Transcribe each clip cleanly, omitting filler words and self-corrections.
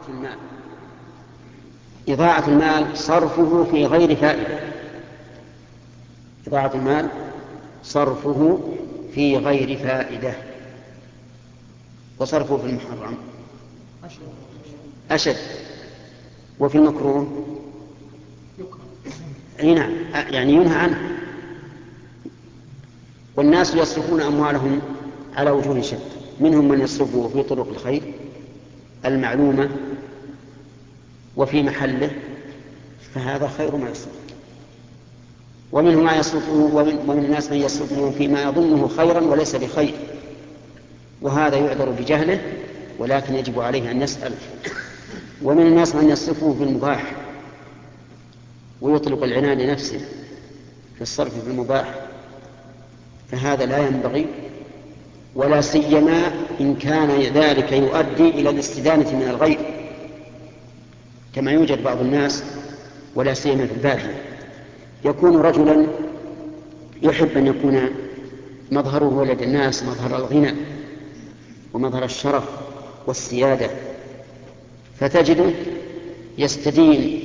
المال. إضاعة المال صرفه في غير فائدة. إضاعة المال صرفه في غير فائدة، وصرفه في المحرم أشد، وفي المكروه أي نعم يعني ينهى عنه. والناس يصرفون أموالهم على وجوه شتى، منهم من يصرفه في طرق الخير المعلومة وفي محله، فهذا خير ما يصرف. ومنهم ما يصرفه ومن الناس من يصرفه فيما يظنه خيرا وليس بخير، وهذا يعذر بجهله ولكن يجب عليه أن يسأل. ومن الناس من يصرفه في المباح ويطلق العنان لنفسه في الصرف في المباح، فهذا لا ينبغي، ولا سيما إن كان ذلك يؤدي إلى الاستدانة من الغير، كما يوجد بعض الناس ولا سيما في البادية، يكون رجلا يحب أن يكون مظهره لدى الناس مظهر الغنى ومظهر الشرف والسيادة، فتجده يستدين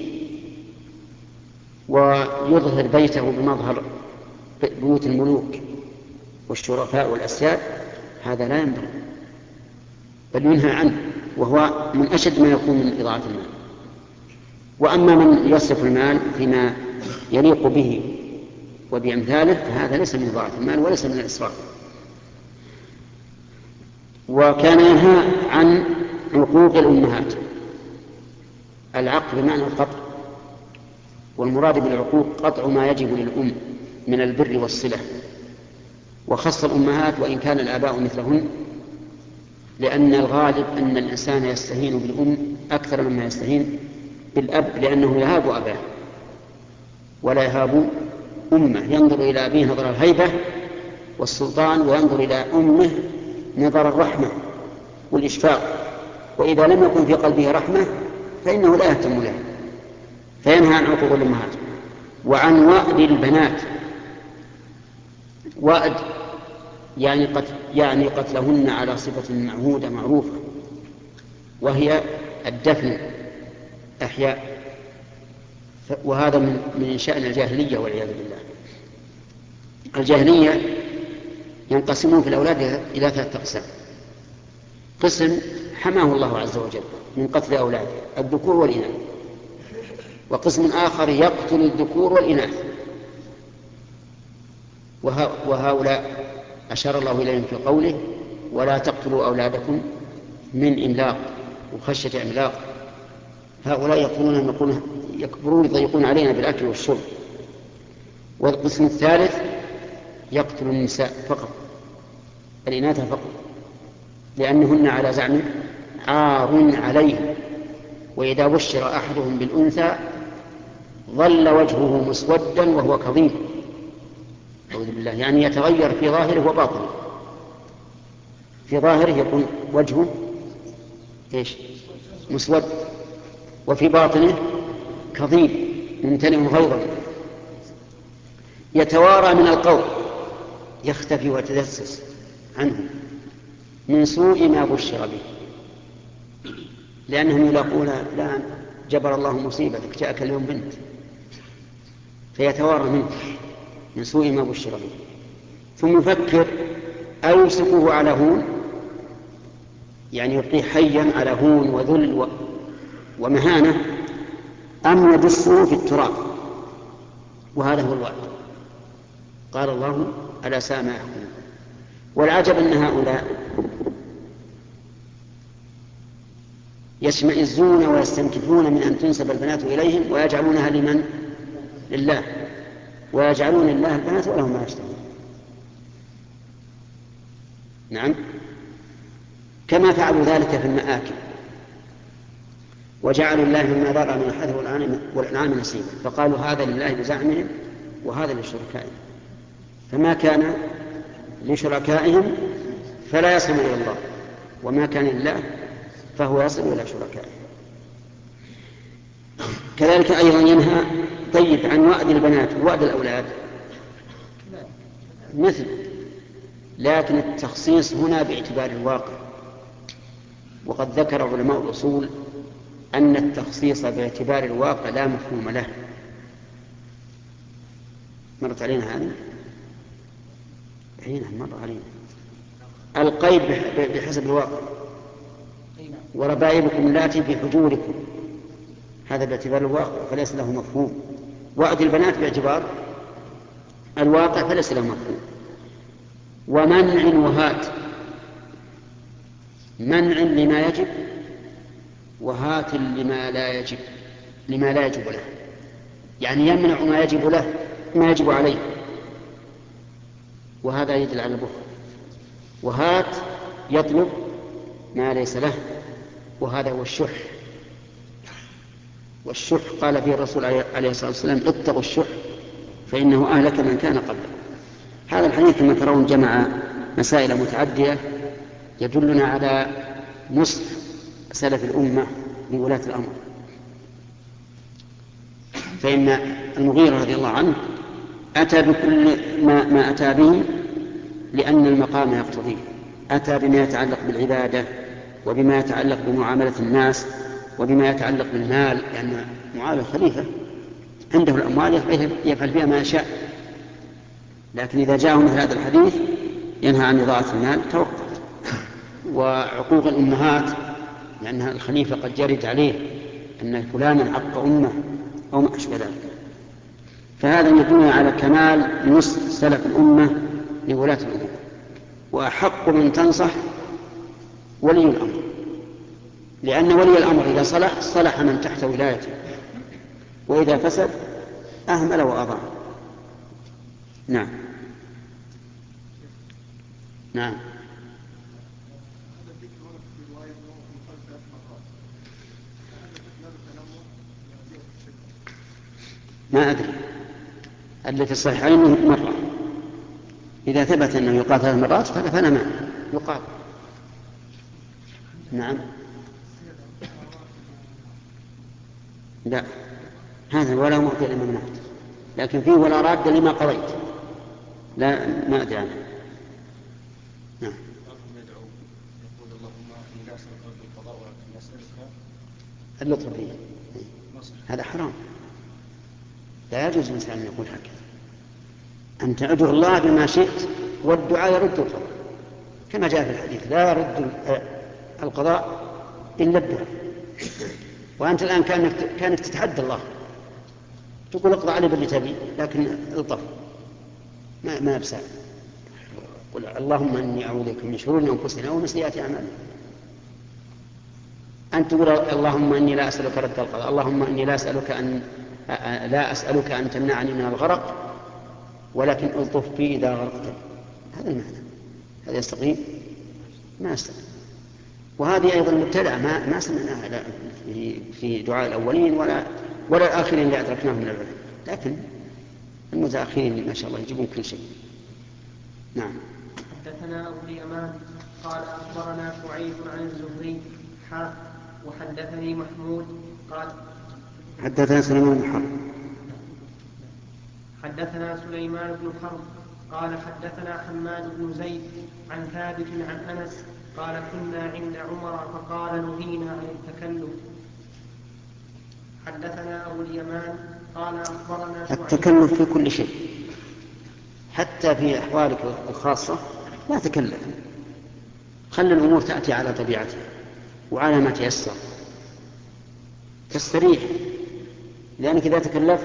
ويظهر بيته بمظهر بيوت الملوك والشرفاء والأسياد. هذا لا ينبغي بل ينهى عنه، وهو من أشد ما يكون من إضاعة المال. وأما من يصرف المال فيما يليق به وبأمثاله فهذا ليس من إضاعة المال وليس من الإسراف. وكان ينهى عن عقوق الأمهات، العق بمعنى القطع، والمراد بالعقوق قطع ما يجب للأم من البر والصلة، وخص الأمهات وإن كان الآباء مثلهن، لأن الغالب أن الإنسان يستهين بالأم أكثر مما يستهين بالأب، لأنه يهاب أباه ولا يهاب أمه، ينظر إلى أبيه نظر الهيبة والسلطان، وينظر إلى أمه نظر الرحمة والإشفاق، وإذا لم يكن في قلبه رحمة فإنه لا يهتم له، فينهى عن عقوق الأمهات. وعن وأد البنات، وأد يعني قتلهن على صفة معهودة معروفة، وهي الدفن أحياء، وهذا من شأن الجاهلية والعياذ بالله. الجاهلية ينقسمون في الأولاد إلى 3 أقسام: قسم حماه الله عز وجل من قتل أولاده الذكور والإناث، وقسم آخر يقتل الذكور والإناث، وهؤلاء أشار الله إليهم في قوله: ولا تقتلوا أولادكم من إملاق وخشية إملاق. هؤلاء يكبرون يضيقون علينا بالأكل والشرب. والقسم الثالث يقتل النساء فقط، الإناث فقط، لأنهن على زعم عار عليه، وإذا بشر أحدهم بالأنثى ظل وجهه مسودا وهو كظيم، أعوذ بالله، يعني يتغير في ظاهره وباطنه. في ظاهره يكون وجهه مسود، وفي باطنه كظيم ممتلئ غيظا، يتوارى من القوم، يختفي ويتدسس عنه من سوء ما بشر به، لأنهم يلاقون: لا جبر الله مصيبتك جاءك اليوم بنت، فيتوارى منه من سوء ما بشر به، ثم يفكر أيمسكه على هون، يعني يبقيه حيا على هون وذل ومهانة، أم يدسه في التراب. وهذا هو الوعد. قال الله: ألا ساء ما يحكمون. والعجب أن هؤلاء يشمئزون ويستنكفون من أن تنسب البنات إليهم ويجعلونها لمن؟ لله، ويجعلون الله البنات ولهم ما يشتهون. نعم، كما فعلوا ذلك في المآكل، وجعلوا الله مما ذرأ من الحرث والأنعام نصيبا، فقالوا هذا لله بزعمهم وهذا لشركائهم، فما كان لشركائهم فلا يصل إلى الله، وما كان لله فهو يصل إلى شركائه. كذلك أيضا ينهى عن وأد البنات ووأد الأولاد مثل، لكن التخصيص هنا باعتبار الواقع. وقد ذكر علماء الأصول أن التخصيص باعتبار الواقع لا مفهوم له. مرت علينا هذه؟ حين مر علينا القيد بحسب الواقع، وربائبكم اللاتي في حجوركم، هذا باعتبار الواقع فليس له مفهوم. وأد البنات باعتبار الواقع فليس له مفهوم. ومنع وهات، منع لما يجب وهات لما لا يجب، لما لا يجب له، يعني يمنع ما يجب له ما يجب عليه، وهذا يدل على البخل. وهات يطلب ما ليس له، وهذا هو الشح. والشح قال فيه الرسول عليه الصلاة والسلام اتقوا الشح فإنه أهلك من كان قبله. هذا الحديث كما ترون جمع مسائل متعدية يدلنا على نصح سلف الأمة لولاة الأمر. فإن المغيرة رضي الله عنه أتى بكل ما أتى به لأن المقام يقتضيه، أتى بما يتعلق بالعبادة وبما يتعلق بمعاملة الناس وبما يتعلق بالمال، لأن معاملة الخليفة عنده الأموال يفعل فيها ما يشاء. لكن إذا جاءه مثل هذا الحديث ينهى عن إضاعة المال توقف. وعقوق الأمهات لأن الخليفة قد جرد عليه أن فلانا عق أمه أو ما أشبه ذلك. فهذا يدل على كمال نصح سلف الأمة لولاة الأمور. وأحق من تنصح ولي الأمر، لأن ولي الأمر إذا صلح من تحت ولايته، وإذا فسد أهمل وأضاع. نعم نعم. ما أدري، اللي في الصحيحين مرة، إذا ثبت أنه يقال 3 مرات فلا مانع يقال. نعم. لا، هذا ولا معطي لمن منعت، لكن فيه ولا راد لما قضيت، لا ما أدري عنه. نعم. اللطف فيه هذا حرام، لا يجوز الإنسان أن يقول هكذا. أنت ادعو الله بما شئت والدعاء يرد القضاء، كما جاء في الحديث لا يرد القضاء إلا الدعاء. وأنت الآن كانت تتحدى الله تقول اقضى علي باللي تبي، لكن الطف ما يبسع. قل اللهم إني أعوذ بك من شرور أنفسنا ومن سيئات أعمالنا. أنت تقول اللهم إني لا أسألك رد القضاء، اللهم إني لا أسألك أن تمنعني من الغرق ولكن ألطف بي إذا غرقت. هذا المعنى، هذا يستقيم؟ ما يستقيم. وهذه أيضا مبتدعة ما سمعناها في دعاء الأولين ولا الآخرين اللي أدركناهم من العلم، لكن المتأخرين ما شاء الله يجيبون كل شيء. نعم. حدثنا أبو اليمان قال أخبرنا شعيب عن الزهري وحدثني محمود قال حدثنا سليمان بن حرب. حدثنا سليمان بن حرب قال حدثنا حماد بن زيد عن ثابت عن أنس قال كنا عند عمر فقال نهينا عن التكلف. حدثنا أبو اليمان قال أخبرنا شعيب. التكلف في كل شيء، حتى في أحوالك الخاصة لا تكلف، خلي الأمور تأتي على طبيعتها وعلى ما تيسر، تستريح. لأنك إذا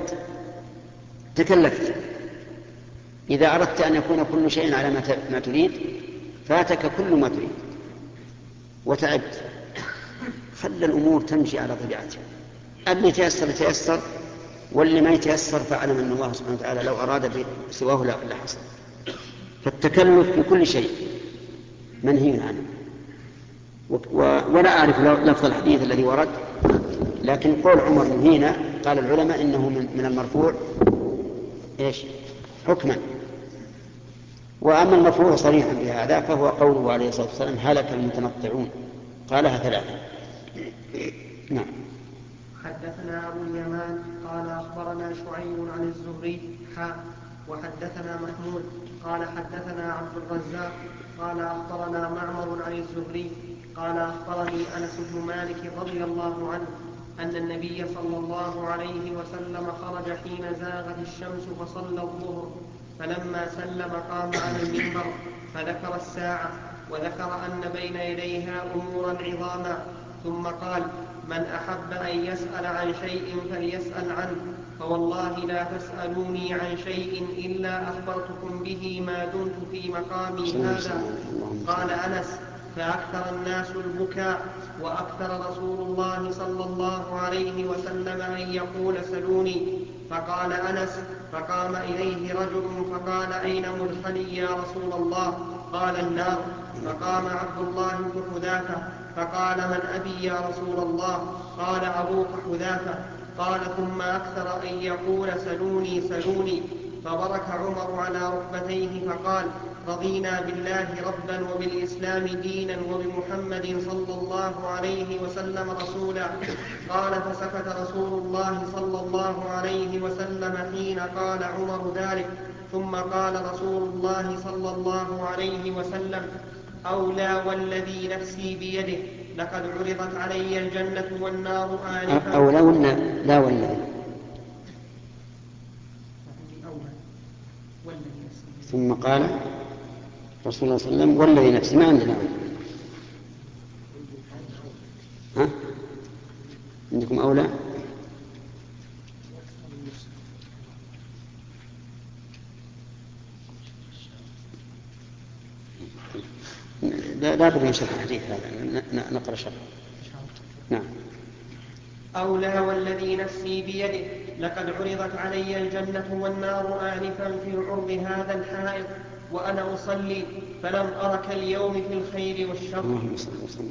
تكلفت إذا أردت أن يكون كل شيء على ما تريد فاتك كل ما تريد وتعبت. خلي الأمور تمشي على طبيعتها، اللي تيسر واللي ما يتيسر فاعلم أن الله سبحانه وتعالى لو أراد سواه لحصل. فالتكلف في كل شيء منهي عنه. ولا أعرف لفظ الحديث الذي ورد، لكن قول عمر نهينا قال العلماء إنه من المرفوع حكما. وأما المرفوع صريحا بهذا فهو قوله عليه الصلاة والسلام هلك المتنطعون، قالها 3. نعم. حدثنا أبو اليمان قال أخبرنا شعيب عن الزهري وحدثنا محمود قال حدثنا عبد الرزاق قال أخبرنا معمر عن الزهري قال أخبرني أنس بن مالك رضي الله عنه أن النبي صلى الله عليه وسلم خرج حين زاغت الشمس فصلى الظهر، فلما سلم قام على المنبر فذكر الساعة وذكر أن بين يديها أمورا عظاما، ثم قال: من أحب أن يسأل عن شيء فليسأل عنه، فوالله لا تسألوني عن شيء إلا أخبرتكم به ما دمت في مقامي هذا. قال أنس: فأكثر الناس البكاء، وأكثر رسول الله صلى الله عليه وسلم أن يقول: سلوني. فقال أنس: فقام إليه رجل فقال: أين مدخلي يا رسول الله؟ قال: النار. فقام عبد الله بن حذافة فقال: من أبي يا رسول الله؟ قال: أبوك حذافة. قال: ثم أكثر أن يقول: سلوني سلوني. فبرك عمر على ركبتيه فقال: رضينا بالله ربا وبالإسلام دينا وبمحمد صلى الله عليه وسلم رسولا. قال: فسكت رسول الله صلى الله عليه وسلم حين قال عمر ذلك، ثم قال رسول الله صلى الله عليه وسلم: أولى والذي نفسي بيده لقد عرضت علي الجنة والنار آنفا. أولى ولا لا والذي؟ ثم قال رسول الله صلى الله عليه وسلم: والذي نفسي. ما عندنا ها؟ عندكم أولى؟ لا بد من شرح الحديث هذا، نقرأ شرح. نعم. أولى والذي نفسي بيده لقد عرضت علي الجنة والنار آنفا في عرض هذا الحائط وأنا أصلي، فلم أرك اليوم في الخير والشر. اللهم صل وسلم.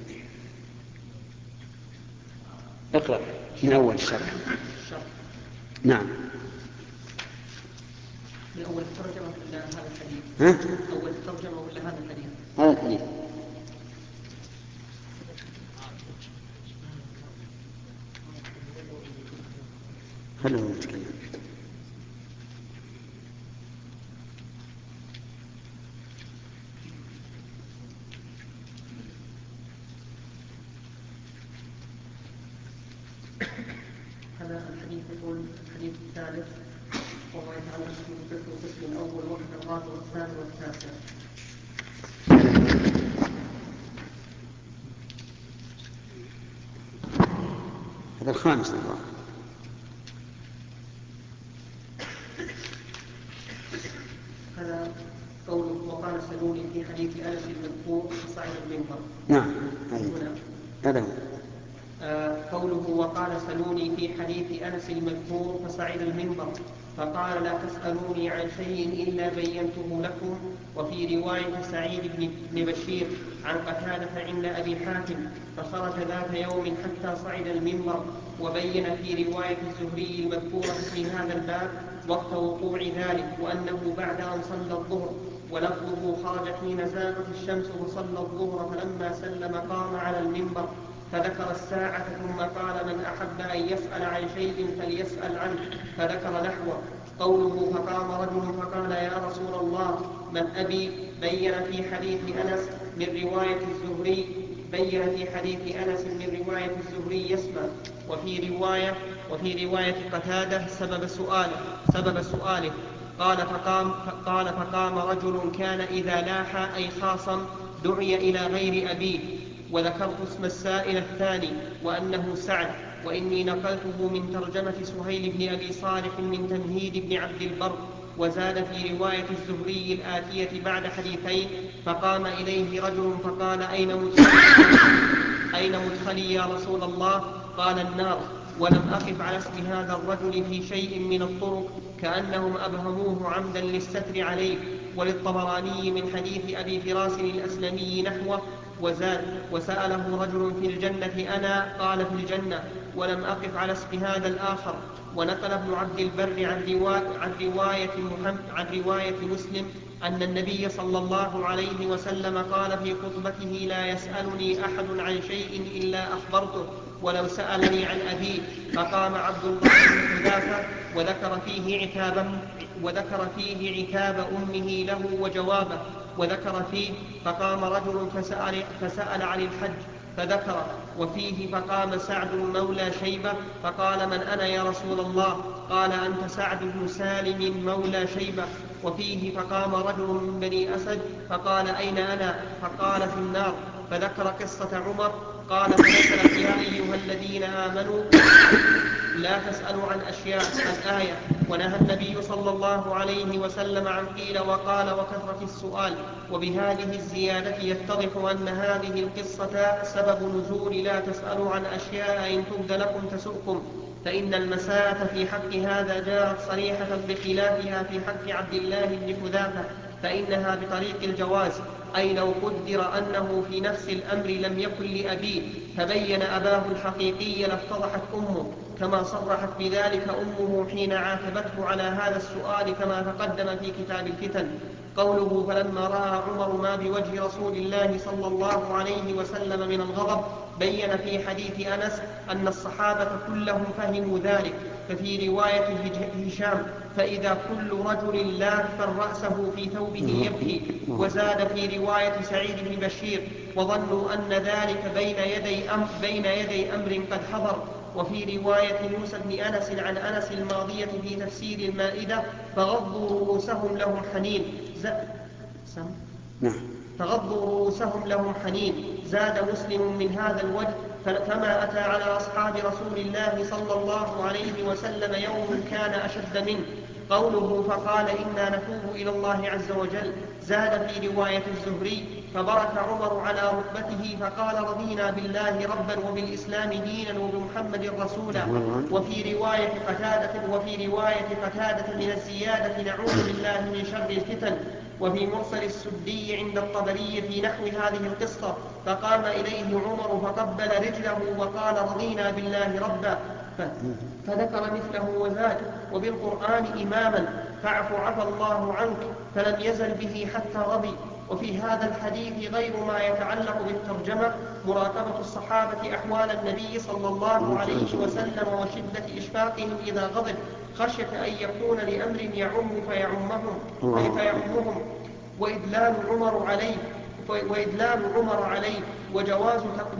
اقرأ من أول الشرح. نعم. من أول الترجمة ولا هذا الحديث؟ ها؟ أول الترجمة ولا هذا الحديث؟ هذا الحديث. خلوه يتكلم. هذا الحديث يقول الحديث الثالث، وهو يتعلق بالقسم الأول وقت الرابع والثاني والتاسع. هذا الخامس الله. هذا قوله وقال: سلوني في حديث أنس المذكور فصعد المنبر. نعم. هذا هو. قوله وقال: سلوني في حديث أنس المذكور فصعد المنبر فقال: لا تسألوني عن شيء إلا بينته لكم. وفي رواية سعيد بن بشير عن قتادة عند أبي حاتم: فخرج ذات يوم حتى صعد المنبر. وبين في رواية الزهري المذكورة في هذا الباب وقت وقوع ذلك، وأنه بعد أن صلى الظهر، ولفظه: خرج حين زاغت الشمس وصلى الظهر فلما سلم قام على المنبر فذكر الساعة، ثم قال: من أحب أن يسأل عن شيء فليسأل عنه، فذكر نحوه. قوله فقام رجل فقال: يا رسول الله من أبي؟ بين في حديث أنس من رواية الزهري يسمع. وفي رواية قتادة سبب سؤاله قال فقام رجل كان إذا لاح أي خاصم دعي إلى غير أبيه. وذكرت اسم السائل الثاني وأنه سعد، وإني نقلته من ترجمة سهيل بن أبي صالح من تمهيد بن عبد البر. وزاد في رواية الزهري الآتية بعد حديثين: فقام إليه رجل فقال: أين مدخلي يا رسول الله؟ قال: النار. ولم أقف على اسم هذا الرجل في شيء من الطرق، كأنهم أبهموه عمدا للستر عليه. وللطبراني من حديث أبي فراس الأسلمي نحوه. وزاد: وسأله رجل في الجنة أنا؟ قال: في الجنة. ولم أقف على اسم هذا الآخر. ونقل ابن عبد البر عن رواية مسلم أن النبي صلى الله عليه وسلم قال في خطبته: لا يسألني أحد عن شيء إلا أخبرته ولو سألني عن أبيه. فقام عبد الله بن حذافة وذكر فيه عتاب أمه له وجوابه. وذكر فيه: فقام رجل فسأل عن الحج فذكر. وفيه فقام سعد مولى شيبة فقال: من أنا يا رسول الله؟ قال: أنت سعد بن سالم مولى شيبة. وفيه فقام رجل من بني أسد فقال: أين أنا؟ فقال: في النار. فذكر قصة عمر. قال: فنزلت: يا أيها الذين آمنوا لا تسألوا عن أشياء الآية. ونهى النبي صلى الله عليه وسلم عن قيل وقال وكثرة السؤال. وبهذه الزيادة يتضح أن هذه القصة سبب نزول لا تسألوا عن أشياء إن تبد لكم تسؤكم، فإن المساءة في حق هذا جاءت صريحة بخلافها في حق عبد الله بن حذافة، فإنها بطريق الجواز، أي لو قدر أنه في نفس الأمر لم يكن لأبيه فبين أباه الحقيقي لافتضحت أمه، كما صرحت بذلك أمه حين عاتبته على هذا السؤال كما تقدم في كتاب الفتن. قوله: فلما رأى عمر ما بوجه رسول الله صلى الله عليه وسلم من الغضب، بين في حديث أنس أن الصحابة كلهم فهموا ذلك. ففي رواية هشام: فإذا كل رجل لاف رأسه في ثوبه يبكي. وزاد في رواية سعيد بن بشير: وظنوا أن ذلك بين يدي أمر قد حضر. وفي رواية موسى بن أنس عن أنس الماضية في تفسير المائدة: فغضوا رؤوسهم لهم حنين. فغضوا رؤوسهم لهم حنين. زاد مسلم من هذا الوجه: فما أتى على أصحاب رسول الله صلى الله عليه وسلم يوم كان أشد منه. قوله: فقال: إنا نتوب إلى الله عز وجل. زاد في رواية الزهري: فبرك عمر على ركبته فقال: رضينا بالله ربا وبالإسلام دينا وبمحمد رسولا. وفي رواية قتادة من الزيادة: نعوذ بالله من شر الفتن. وفي مرسل السدي عند الطبري في نحو هذه القصة: فقام إليه عمر فقبل رجله وقال: رضينا بالله ربا. فذكر مثله وزاد: وبالقرآن إماما فاعف عفى الله عنك، فلم يزل به حتى رضي. وفي هذا الحديث غير ما يتعلق بالترجمة مراقبة الصحابة أحوال النبي صلى الله عليه وسلم وشدة إشفاقهم إذا غضب، خشية أن يكون لأمر يعم فيعمهم، وإدلال عمر عليه وجواز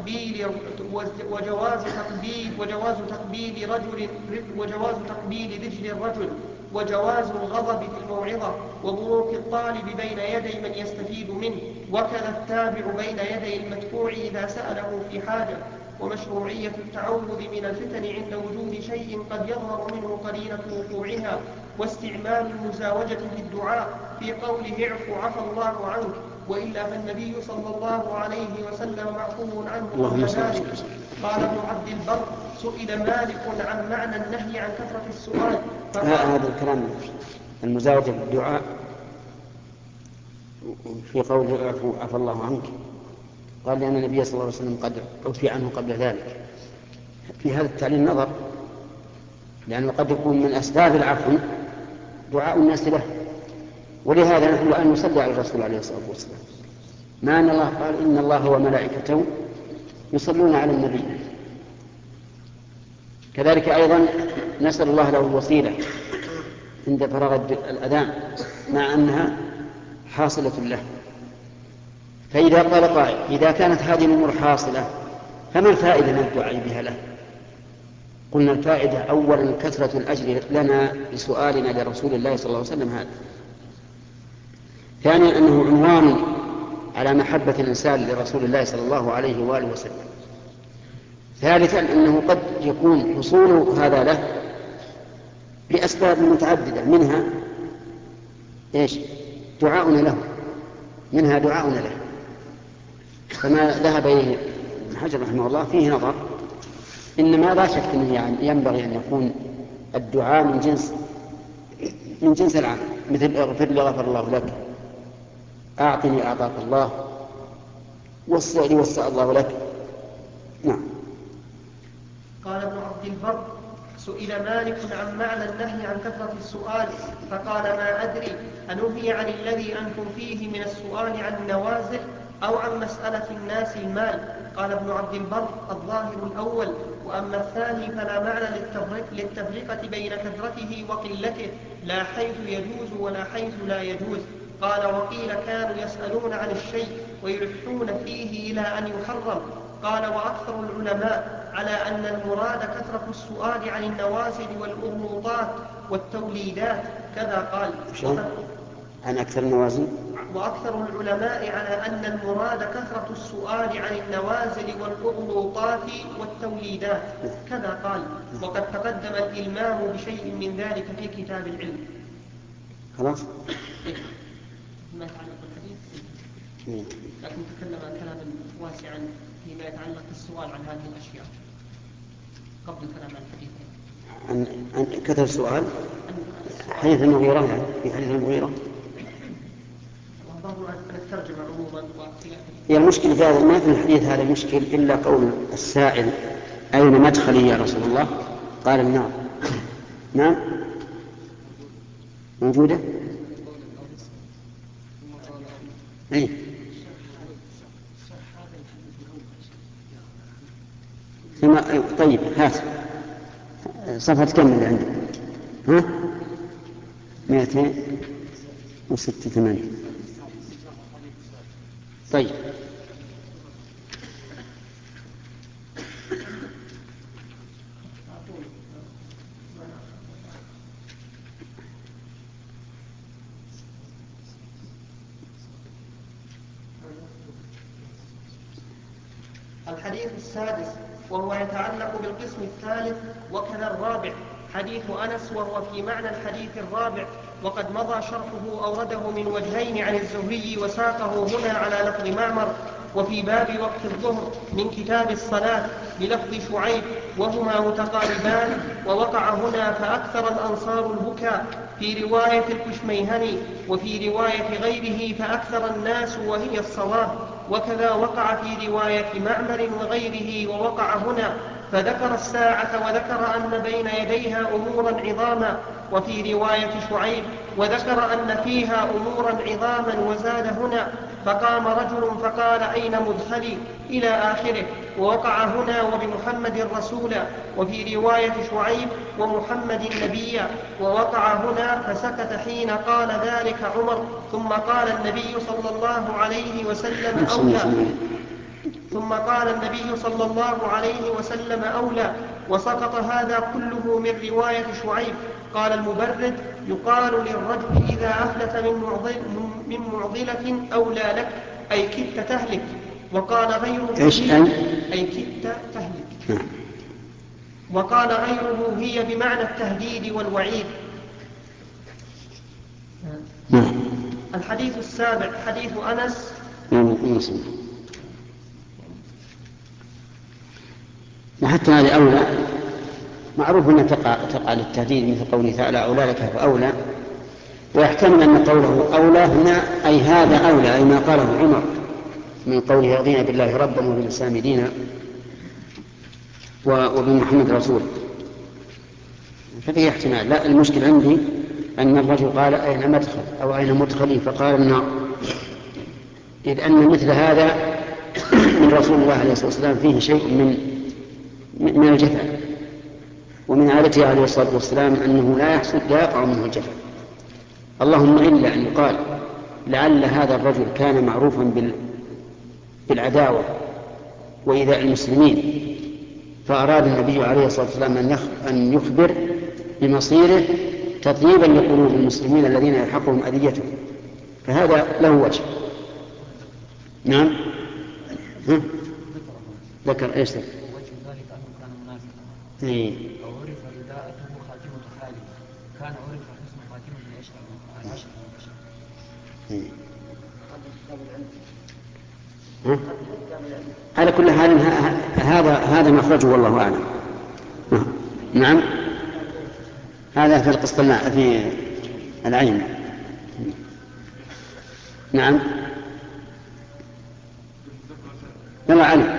تقبيل رجل الرجل، وجواز الغضب في الموعظة، وبروك الطالب بين يدي من يستفيد منه، وكذا التابع بين يدي المتبوع إذا سأله في حاجة، ومشروعية التعوذ من الفتن عند وجود شيء قد يظهر منه قرينة وقوعها، واستعمال المزاوجة في الدعاء في قوله اعف عفى الله عنك، وإلا فالنبي صلى الله عليه وسلم معفو عنه قبل ذلك. قال ابن عبد البر: سئل مالك عن معنى النهي عن كثرة السؤال هذا الكلام المزاوجة في الدعاء في قوله اعف عفى الله عنك، قال لأن النبي صلى الله عليه وسلم قد عفي عنه قبل ذلك. في هذا التعليل نظر، لأنه قد يكون من أسباب العفو دعاء الناس له، ولهذا نحن الآن نصلي على الرسول عليه الصلاة والسلام، ما أن الله قال إن الله وملائكته يصلون على النبي. كذلك أيضا نسأل الله له الوسيلة عند فراغ الأذان مع أنها حاصلة له. فإذا قال قائل: إذا كانت هذه الأمور حاصلة فما الفائدة من الدعاء بها له؟ قلنا الفائدة أولا كثرة الأجر لنا بسؤالنا لرسول الله صلى الله عليه وسلم هذا. ثانيا أنه عنوان على محبة الإنسان لرسول الله صلى الله عليه وآله وسلم. ثالثا أنه قد يكون حصول هذا له بأسباب متعددة، منها دعاؤنا له، منها دعاؤنا له. فما ذهب إليه ابن حجر رحمه الله فيه نظر، إنما لا شك أنه يعني ينبغي أن يكون الدعاء من جنس العام، مثل اغفر لي غفر الله لك، أعطني أعطاك الله، وسع لي وسع الله لك. نعم. قال ابن عبد البر: سئل مالك عن معنى النهي عن كثرة السؤال فقال: ما أدري أنهي عن الذي أنتم فيه من السؤال عن النوازل أو عن مسألة الناس المال؟ قال ابن عبد البر: الظاهر الأول، وأما الثاني فلا معنى للتفرقة بين كثرته وقلته، لا حيث يجوز ولا حيث لا يجوز. قال: وقيل كانوا يسألون عن الشيء ويلحون فيه إلى أن يحرم، قال: وأكثر العلماء على أن المراد كثرة السؤال عن النوازل والأرموطات والتوليدات، كذا قال. عن أكثر النوازل. وأكثر العلماء على أن المراد كثرة السؤال عن النوازل والأرموطات والتوليدات، كذا قال. وقد تقدم الإلمام بشيء من ذلك في كتاب العلم. خلاص. ما يتعلق بالحديث، لكن تكلم عن كلام واسعا فيما يتعلق بالسؤال عن هذه الأشياء قبل الكلام عن الحديث. عن كثر السؤال. حديث المغيرة، يعني في حديث المغيرة الترجمة عموما. هي المشكلة في هذا، ما في الحديث هذا مشكل إلا قول السائل: أين مدخلي يا رسول الله؟ قال: النار. نعم، موجودة. أي طيب، هات صفحة كم اللي عندك؟ 286. طيب، الحديث السادس، وهو يتعلق بالقسم الثالث وكذا الرابع، حديث أنس، وهو في معنى الحديث الرابع، وقد مضى شرحه. أورده من وجهين عن الزهري وساقه هنا على لفظ معمر، وفي باب وقت الظهر من كتاب الصلاة بلفظ شعيب، وهما متقاربان. ووقع هنا فأكثر الأنصار البكاء في رواية الكشميهني، وفي رواية غيره فأكثر الناس، وهي الصواب. وكذا وقع في رواية معمر وغيره، ووقع هنا فذكر الساعة وذكر أن بين يديها أمورا عظاما. وفي رواية شعيب وذكر أن فيها أمورا عظاما، وزاد هنا فقام رجل فقال: أين مدخلي؟ إلى آخره. ووقع هنا وبمحمد رسولا، وفي رواية شعيب ومحمد نبيا. ووقع هنا فسكت حين قال ذلك عمر، ثم قال النبي صلى الله عليه وسلم: أولى. ثم قال النبي صلى الله عليه وسلم: أولى. وسقط هذا كله من رواية شعيب. قال المبرد: يقال للرجل إذا أفلت من معضلة: أولى لك، أي كدت تهلك. وقال غيره: أي كدت تهلك. وقال غيره: هي بمعنى التهديد والوعيد. الحديث السابع، حديث أنس. وحتى هذه أولى معروف أنها تقع للتهديد، مثل قوله تعالى: أولى لك فأولى. ويحتمل أن قوله أولى هنا أي هذا أولى، أي ما قاله عمر من قوله: رضينا بالله ربا وبالإسلام دينا وبمحمد رسول. ففيه احتمال. لا، المشكل عندي أن الرجل قال: أين مدخل أو أين مدخلي؟ فقال: النار. إذ أن مثل هذا من رسول الله عليه الصلاة والسلام فيه شيء من الجفاء، ومن عادته عليه الصلاة والسلام أنه لا يقع منه الجفاء، اللهم إلا أن يقال: لعل هذا الرجل كان معروفا بالعداوة وإيذاء المسلمين، فأراد النبي عليه الصلاة والسلام أن يخبر بمصيره تطيبا لقلوب المسلمين الذين يلحقهم أذيتهم، فهذا له وجه. نعم. ذكر ايش ذكر؟ وجه ذلك انه كان منافقا. او عرف رداءته خاتمه حاله، كان عرف حسن خاتمه العشر من البشر. على كل حال هذا مخرجه والله اعلم. نعم، هذا في القسط في العين. نعم. يلا علي.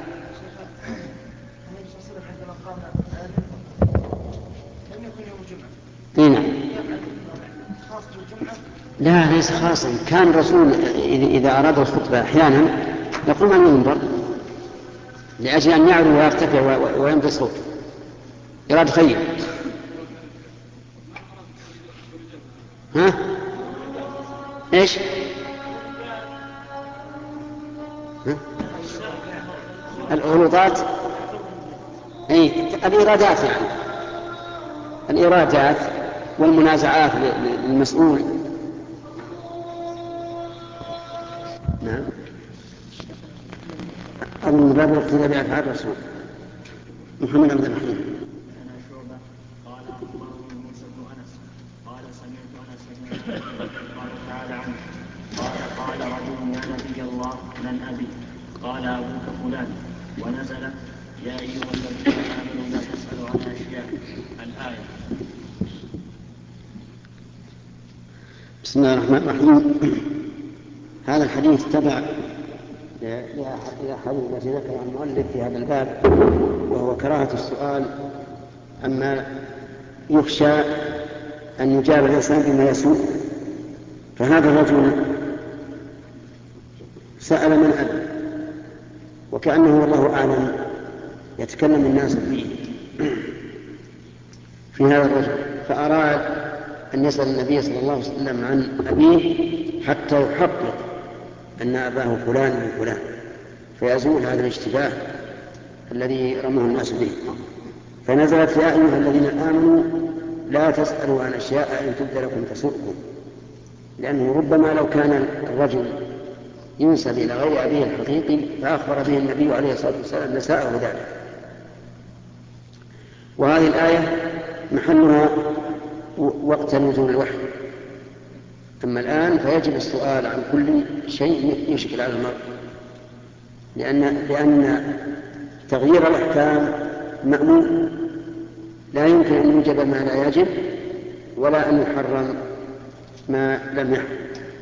نعم. لا، ليس خاصا. كان الرسول إذا أراد الخطبة أحيانا يقوم عن المنبر لأجل أن يعلو ويرتفع ويمضي صوت، إراد خير. إيش؟ الغلوطات الإيرادات، يعني الإيرادات والمنازعات للمسؤول. نعم. من باب الاقتداء بأفعال الرسول. محمد عبد الرحيم. أنا شعبة قال أخبرني موسى بن أنس قال سمعت أنس بن مالك قال تعالى عنه قال رجل يا نبي الله من أبي؟ قال أبوك فلان. ونزلت يا أيها الذين آمنوا لا تسألوا عن أشياء الآية. بسم الله الرحمن الرحيم. هذا الحديث تبع إلى حديث التي ذكر المؤلف في هذا الباب، وهو كراهة السؤال أما يخشى أن يجاب الإنسان بما يسوء. فهذا الرجل سأل من أبي، وكأنه والله أعلم يتكلم الناس فيه في هذا الرجل، فأراد أن يسأل النبي صلى الله عليه وسلم عن أبيه حتى يحقق أن أباه فلان من فلان، فيزول هذا الاشتباه الذي رمه الناس به. فنزلت يا أيها الذين آمنوا لا تسألوا عن أشياء إن تبد لكم تسؤكم، لأنه ربما لو كان الرجل ينسب إلى غير أبيه الحقيقي فأخبر به النبي عليه الصلاة والسلام لساءه ذلك. وهذه الآية محلها وقت نزول الوحي، أما الآن فيجب السؤال عن كل شيء يشكل على المرء، لأن تغيير الأحكام مأمون، لا يمكن أن يوجب ما لا يجب ولا أن يحرم ما لم يحرم.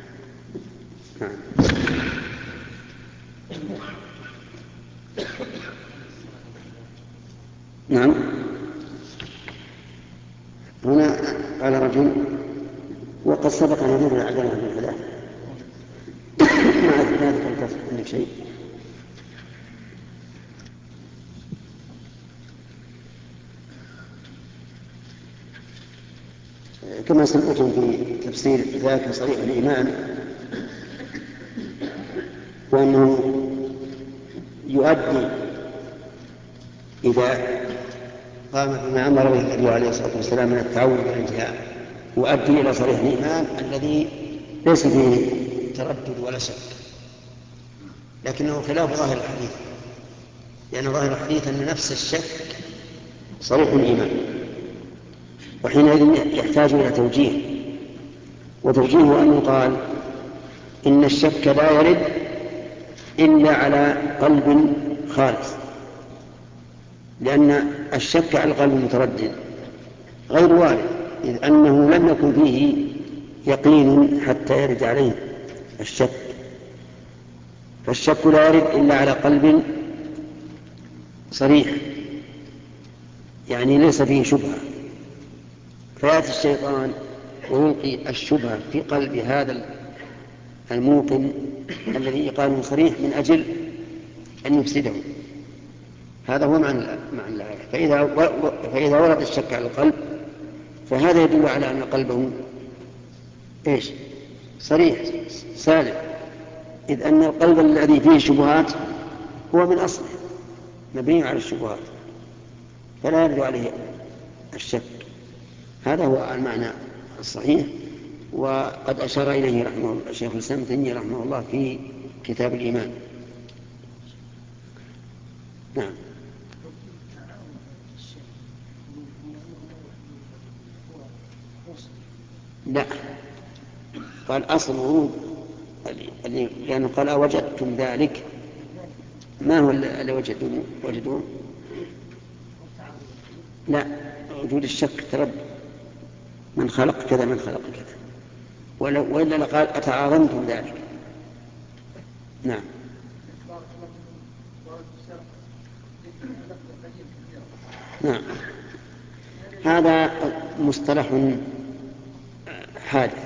نعم. هنا قال رجل وقد سبق أن يدور العدالة بالخلاف ما ذكرت عندك شيء. كما سمعتم في تفسير ذاك صريح الإيمان، وأنه يؤدي إذا قام بما أمر به النبي عليه الصلاة والسلام من التعود والانتهاء، يؤدي إلى صريح الإيمان الذي ليس فيه تردد ولا شك، لكنه خلاف ظاهر الحديث، لأن ظاهر الحديث أن نفس الشك صريح الإيمان، وحينئذ يحتاج إلى توجيه، وتوجيهه أن يقال إن الشك لا يرد إلا على قلب خالص، لأن الشك على القلب المتردد غير وارد، إذ أنه لم يكن فيه يقين حتى يرد عليه الشك، فالشك لا يرد إلا على قلب صريح، يعني ليس فيه شبهة، فيأتي الشيطان ويلقي الشبهة في قلب هذا الموقن الذي قاله صريح من أجل أن يفسده. هذا هو معنى الآية. فإذا ورد الشك على القلب فهذا يدل على أن قلبه صريح سالم، إذ أن القلب الذي فيه شبهات هو من أصله مبني على الشبهات، فلا يرد عليه الشك. هذا هو المعنى الصحيح، وقد أشار إليه رحمه الشيخ الإسلام ابن تيمية رحمه الله في كتاب الإيمان. نعم. لا، قال أصل ورود، لأنه قال أوجدتم ذلك، ما هو اللي وجدوه؟ لا، وجود الشك ترد من خلق كذا من خلق كذا، وإلا لقال أتعاظمتم ذلك. نعم. نعم، هذا مصطلح حادث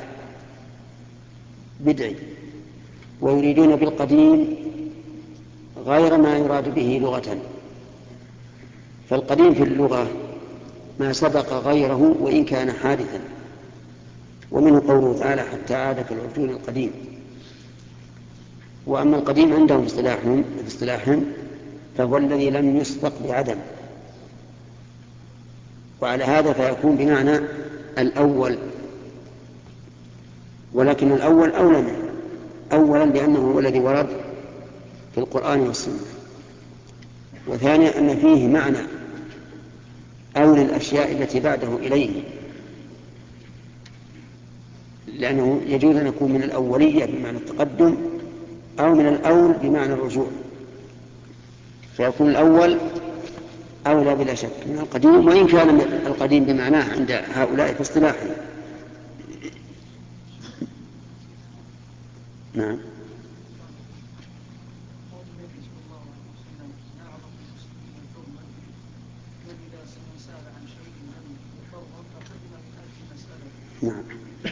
بدعي، ويريدون بالقديم غير ما يراد به لغة، فالقديم في اللغة ما سبق غيره وإن كان حادثا، ومنه قوله تعالى حتى عاد كالعرجون القديم. وأما القديم عندهم في اصطلاحهم فهو الذي لم يسبق بعدم، وعلى هذا فيكون بمعنى الأول، ولكن الأول أولى منه، أولا لأنه هو الذي ورد في القرآن والسنة، وثانيا أن فيه معنى أولى الأشياء التي بعده إليه، لأنه يجوز أن يكون من الأولية بمعنى التقدم أو من الأول بمعنى الرجوع، فيكون الأول أولى بلا شك من القديم، وإن كان القديم بمعناه عند هؤلاء في اصطلاحهم. نعم. نعم.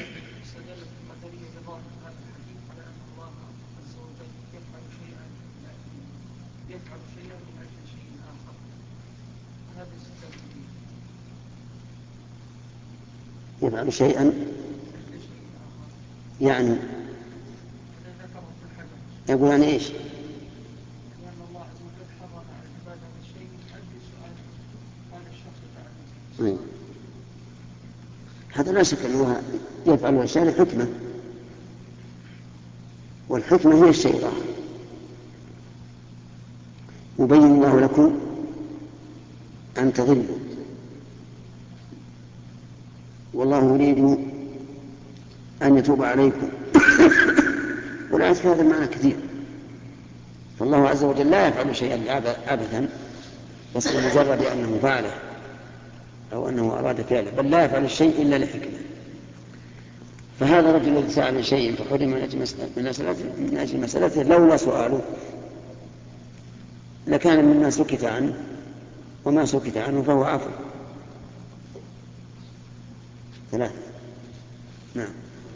يفعل شيئا يعني يقول يعني إيش؟ لأن الله عز وجل حرم على العباد هذا الشيء من أجل سؤال هذا الشخص تعالى. هذا لا شك أنه يفعل الأشياء لحكمة، والحكمة هي الشيء الآخر. يبين الله لكم أن تضلوا، والله يريد أن يتوب عليكم. والآيات في هذا المعنى كثير، فالله عز وجل لا يفعل شيئا عبثا بس بمجرد أنه فعله أو أنه أراد فعله، بل لا يفعل الشيء إلا لحكمة. فهذا الرجل الذي سأل شيء فحرم من أجل مسألته لولا سؤاله لكان مما سكت عنه، وما سكت عنه فهو عفو. ثلاثة. نعم.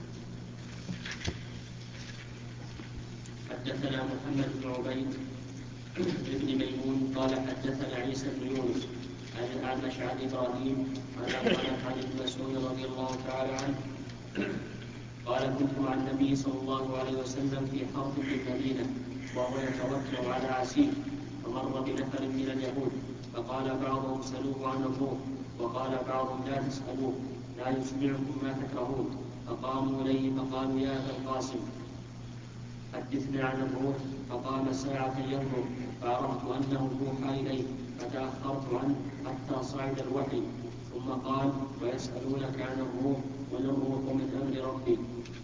حدثنا محمد بن عبيد بن ميمون قال حدثنا عيسى بن يونس عن الأعمش عن إبراهيم عن ابن مسعود رضي الله تعالى عنه قال كنت مع النبي صلى الله عليه وسلم في حرب بالمدينة وهو يتوكل على عسير، فمر بنفر من اليهود فقال بعضهم سلوه عن الروح، وقال بعضهم لا تسألوه لا يسمعكم ما تكرهون، فقاموا إليه فقالوا يا أبا القاسم حدثنا عن الروح، فقام ساعة ينظر فعرفت أنه يوحى إليه فتأخرت عنه حتى صعد الوحي، ثم قال ويسألونك عن الروح قل الروح من أمر ربي.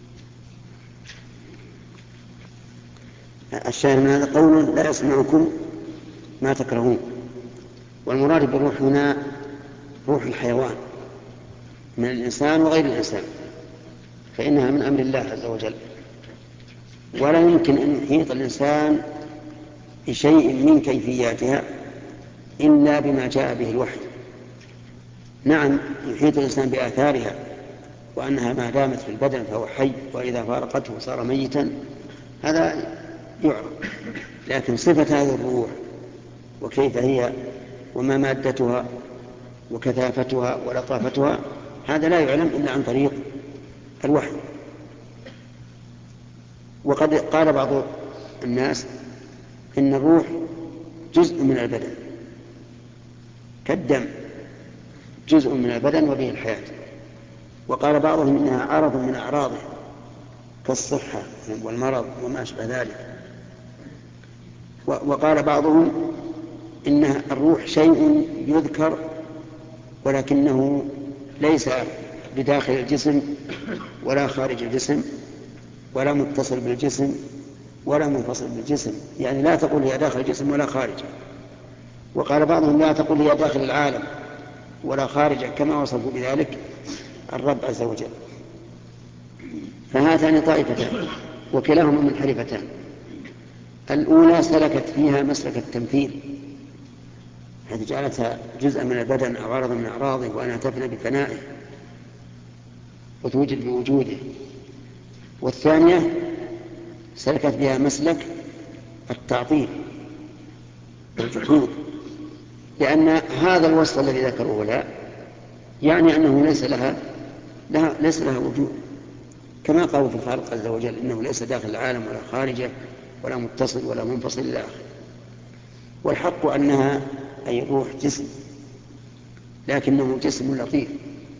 الشاهد من هذا قول لا يسمعكم ما تكرهون، والمراد بالروح هنا روح الحيوان من الإنسان وغير الإنسان، فإنها من أمر الله عز وجل، ولا يمكن أن يحيط الإنسان بشيء من كيفياتها إلا بما جاء به الوحي. نعم يحيط الإنسان بآثارها، وأنها ما دامت في البدن فهو حي، وإذا فارقته صار ميتا، هذا يعرف، لكن صفة هذه الروح وكيف هي وما مادتها وكثافتها ولطافتها هذا لا يعلم إلا عن طريق الوحي. وقد قال بعض الناس إن الروح جزء من البدن كالدم، جزء من البدن وبه الحياة، وقال بعضهم إنها عرض من أعراضه كالصحة والمرض وما أشبه ذلك، وقال بعضهم إن الروح شيء يذكر ولكنه ليس بداخل الجسم ولا خارج الجسم ولا متصل بالجسم ولا منفصل بالجسم، يعني لا تقول هي داخل الجسم ولا خارجه. وقال بعضهم لا تقول هي داخل العالم ولا خارجه، كما وصفوا بذلك الرب عز وجل. فهاتان طائفتان وكلاهما منحرفتان. الأولى سلكت فيها مسلك التمثيل، حيث جعلتها جزءا من البدن أو عرضا من أعراضه، وأنها تفنى بفنائه وتوجد بوجوده. والثانية سلكت بها مسلك التعطيل والجحود، لأن هذا الوصف الذي ذكروه لا يعني أنه ليس لها وجود، كما قالوا في الخالق عز وجل إنه ليس داخل العالم ولا خارجه ولا متصل ولا منفصل إلى آخره. والحق أنها أي الروح جسم، لكنه جسم لطيف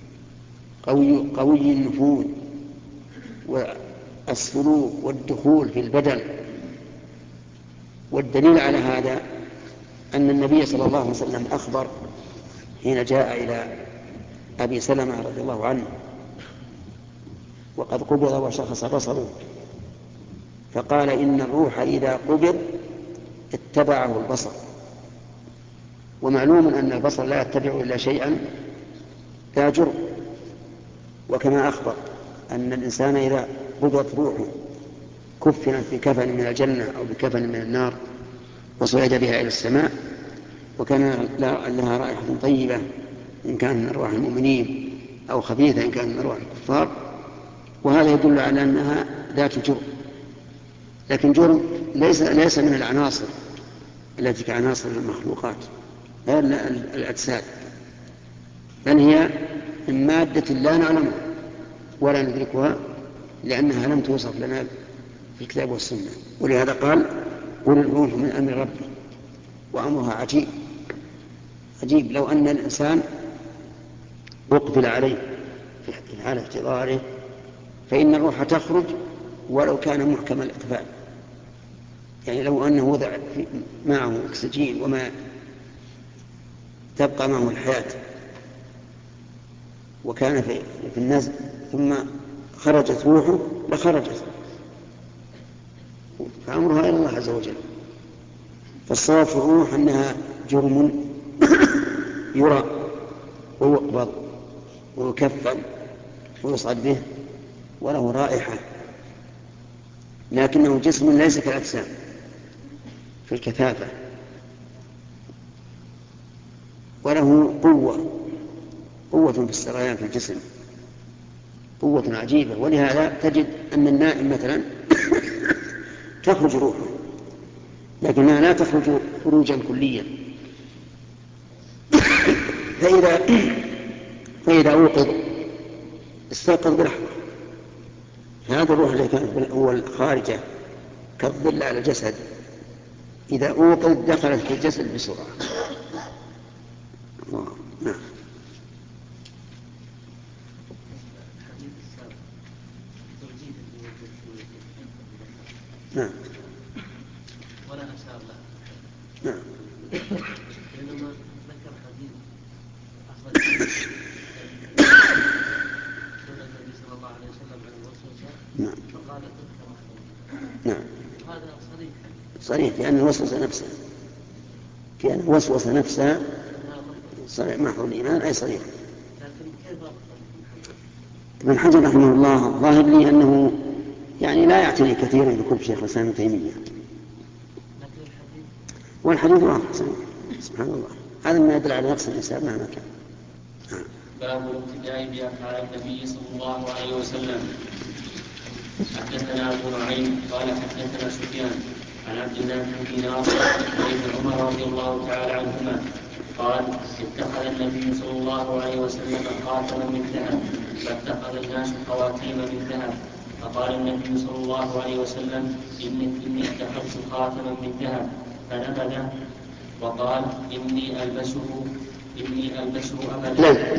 قوي النفوذ والسلوك والدخول في البدن. والدليل على هذا أن النبي صلى الله عليه وسلم أخبر حين جاء إلى أبي سلمة رضي الله عنه وقد قبض وشخص بصره، فقال إن الروح إذا قبض اتبعه البصر. ومعلوم أن البصر لا يتبع إلا شيئا لا جرم. وكما أخبر أن الإنسان إذا قبضت روحه كفنت بكفن من الجنة أو بكفن من النار وصعد بها إلى السماء، وكان لها رائحة طيبة إن كان من أرواح المؤمنين أو خبيثة إن كان من أرواح الكفار، وهذا يدل على أنها ذات جرم. لكن جرم ليس من العناصر التي كعناصر المخلوقات غير الأجساد، بل هي من مادة لا نعلمها ولا ندركها لأنها لم توصف لنا في الكتاب والسنة. ولهذا قال قل الروح من أمر ربي، وأمرها عجيب. لو أن الإنسان أقبل عليه في حال احتضاره فإن الروح تخرج ولو كان محكم الإقبال، يعني لو أنه وضع معه أكسجين وما تبقى معه الحياة وكان في النزل ثم خرجت روحه لخرجت، فأمرها إلى الله عز وجل. فالصواب في الروح أنها جرم يرى ويقبض ويكفن ويصعد به وله رائحة، لكنه جسم ليس كالأجسام في الكثافة، وله قوة في السريان في الجسم، قوة عجيبة. ولهذا تجد أن النائم مثلا تخرج روحه لكنها لا تخرج خروجا كليا. فإذا أوقظ استيقظ بلحظة. هذا الروح التي كانت بالأول خارجة كالظل على الجسد إذا أوقظ دخلت في الجسد بسرعة. نعم. نعم. ولا أشار له. نعم. بينما ذكر حديث أخرج النبي صلى الله عليه وسلم عن الوسوسة. نعم. فقال تلك محروم. نعم. هذا صريح لأن الوسوسة نفسها صريح محو الإيمان أي صريح. لكن كيف ابن حجر رحمه الله ظاهر لي أنه يعني لا يعتني كثيرا بكتب شيخ الإسلام ابن تيمية، والحديث واضح سبحان الله. هذا ما يدل على نقص الإنسان مهما كان. باب الابتداء بأفعال النبي صلى الله عليه وسلم. حدثنا أبو نعيم قال حدثنا سفيان عن عبد الله بن دينار وابن عمر رضي الله تعالى عنهما قال اتخذ النبي صلى الله عليه وسلم خاتما من ذهب فاتخذ الناس خواتيم من ذهب، فقال النبي صلى الله عليه وسلم إني اتخذت خاتما من ذهب فنبذ، وقال إني ألبسه أبدا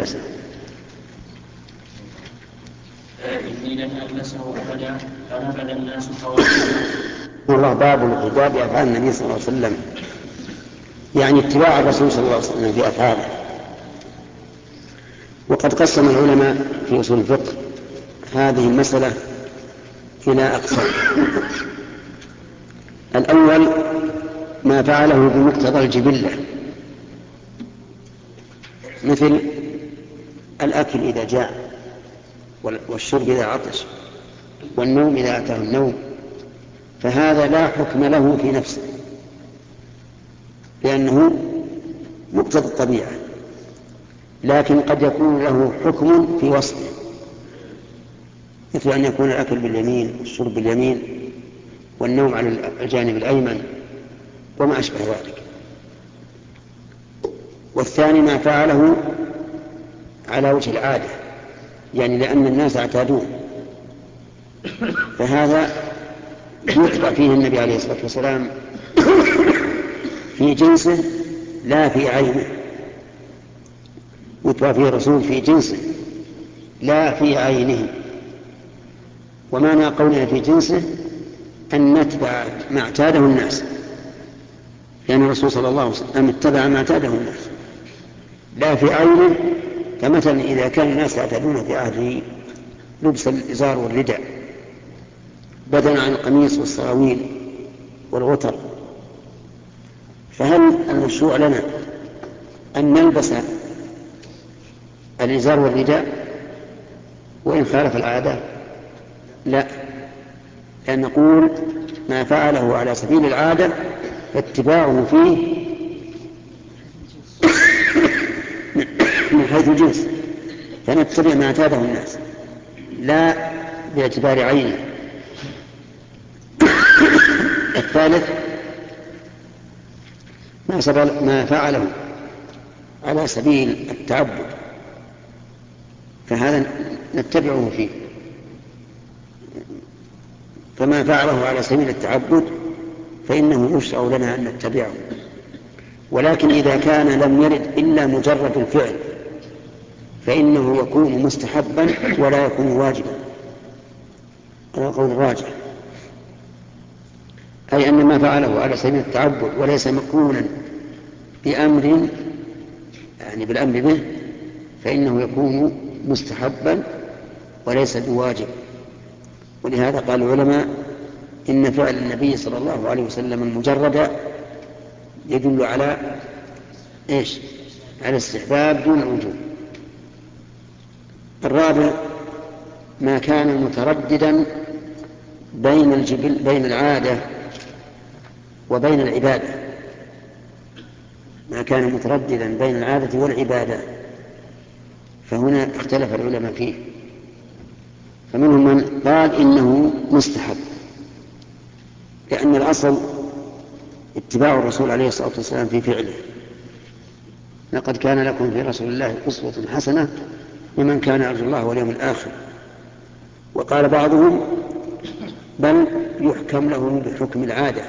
لن ألبسه أبدا فنبذ الناس خواتيم. والله باب الابتداء بأفعال النبي صلى الله عليه وسلم يعني اتباع الرسول صلى الله عليه وسلم في أفعاله. وقد قسم العلماء في أصول الفقه هذه المسألة إلى أقسام. الأول ما فعله بمقتضى الجبلة، مثل الأكل إذا جاء، والشرب إذا عطش، والنوم إذا أتاه النوم، فهذا لا حكم له في نفسه لأنه مقتضى الطبيعة، لكن قد يكون له حكم في وصفه، مثل أن يكون الأكل باليمين والشرب باليمين والنوم على الجانب الأيمن وما أشبه ذلك. والثاني ما فعله على وجه العادة، يعني لأن الناس اعتادوه، فهذا يتبع فيه النبي عليه الصلاة والسلام في جنسه لا في عينه، متوافي الرسول في جنسه لا في عينه. ومعنى قولنا في جنسه أن نتبع ما اعتاده الناس، لأن الرسول صلى الله عليه وسلم اتبع ما اعتاده الناس لا في عينه. فمثلا إذا كان الناس يعتادون في عهده لبس الإزار والرداء بدلا عن القميص والسراويل والغتر، فهل المشروع لنا أن نلبس الإزار والرداء وإن خالف العادة؟ لا، لأن نقول ما فعله على سبيل العادة فاتباعه فيه من حيث الجنس، فنتبع ما اعتاده الناس لا باعتبار عينه. الثالث ما فعله على سبيل التعبد، فهذا نتبعه فيه. فما فعله على سبيل التعبد فإنه يشرع لنا أن نتبعه، ولكن إذا كان لم يرد إلا مجرد الفعل فإنه يكون مستحبا ولا يكون واجبا على قول الراجح، أي أن ما فعله على سبيل التعبد وليس مقرونا بأمر يعني بالأمر به فإنه يكون مستحبا وليس بواجب. ولهذا قال العلماء إن فعل النبي صلى الله عليه وسلم المجرد يدل على إيش؟ على الاستحباب دون الوجوب. الرابع ما كان مترددا بين العادة وبين العبادة، ما كان مترددا بين العادة والعبادة، فهنا اختلف العلماء فيه، فمنهم من قال إنه مستحب، لأن الأصل اتباع الرسول عليه الصلاة والسلام في فعله، لقد كان لكم في رسول الله أسوة حسنة لمن كان يرجو الله واليوم الآخر. وقال بعضهم بل يحكم له بحكم العادة،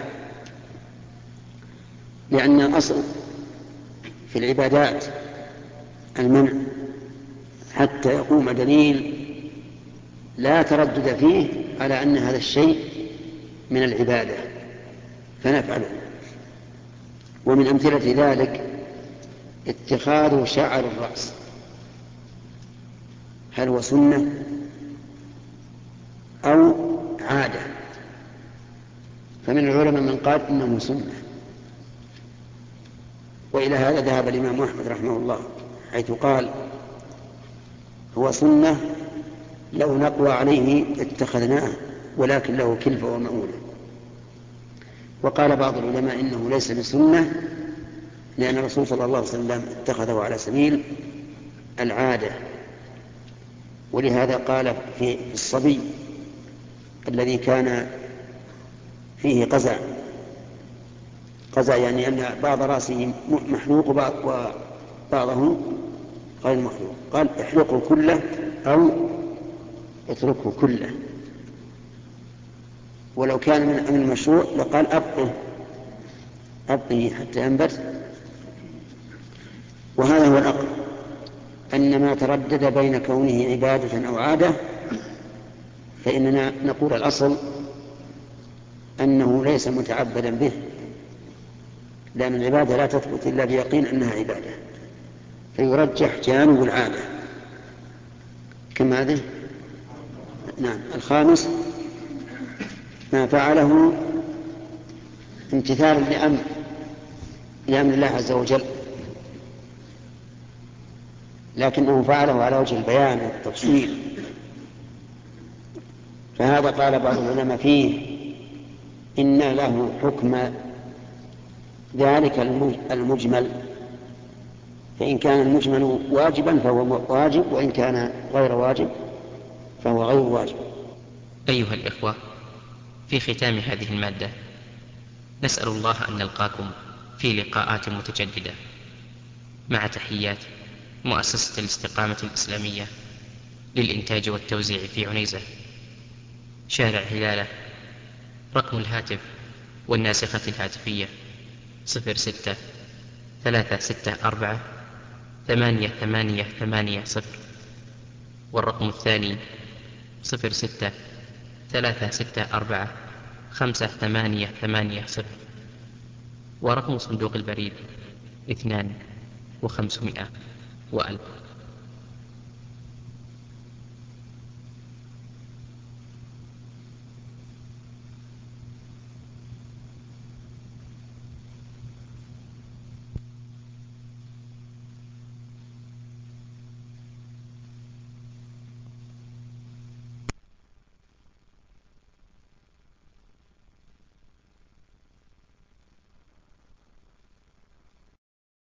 لأن الأصل في العبادات المنع حتى يقوم دليل لا تردد فيه على أن هذا الشيء من العبادة فنفعله. ومن أمثلة ذلك اتخاذ شعر الرأس، هل هو سنة أو عادة؟ فمن العلماء من قال إنه سنة، وإلى هذا ذهب الإمام أحمد رحمه الله، حيث قال هو سنة لو نقوى عليه اتخذناه ولكن له كلفة ومؤونة. وقال بعض العلماء إنه ليس بسنة، لأن الرسول صلى الله عليه وسلم اتخذه على سبيل العادة. ولهذا قال في الصبي الذي كان فيه قزع يعني أن بعض رأسه محلوق وبعضه غير محلوق، قال احلقه كله أو اتركه كله، ولو كان من المشروع لقال أبقه حتى ينبت. وهذا هو الأقرب، أن ما تردد بين كونه عبادة أو عادة فإننا نقول الأصل أنه ليس متعبدا به، لأن العبادة لا تثبت إلا بيقين أنها عبادة، فيرجح جانب العادة. كم هذه؟ نعم. الخامس ما فعله امتثالا لأمر الله عز وجل، لكنه فعله على وجه البيان والتفصيل، فهذا قال بعض العلماء فيه إن له حكم ذلك المجمل، فإن كان المجمل واجبا فهو واجب، وإن كان غير واجب فهو غير واجب. أيها الإخوة، في ختام هذه المادة نسأل الله أن نلقاكم في لقاءات متجددة، مع تحيات مؤسسة الاستقامة الإسلامية للإنتاج والتوزيع في عنيزة، شارع هلالة، رقم الهاتف والناسخة الهاتفية 06 364 8880. والرقم الثاني 06 364 5880. ورقم صندوق البريد 2 و500 و1000.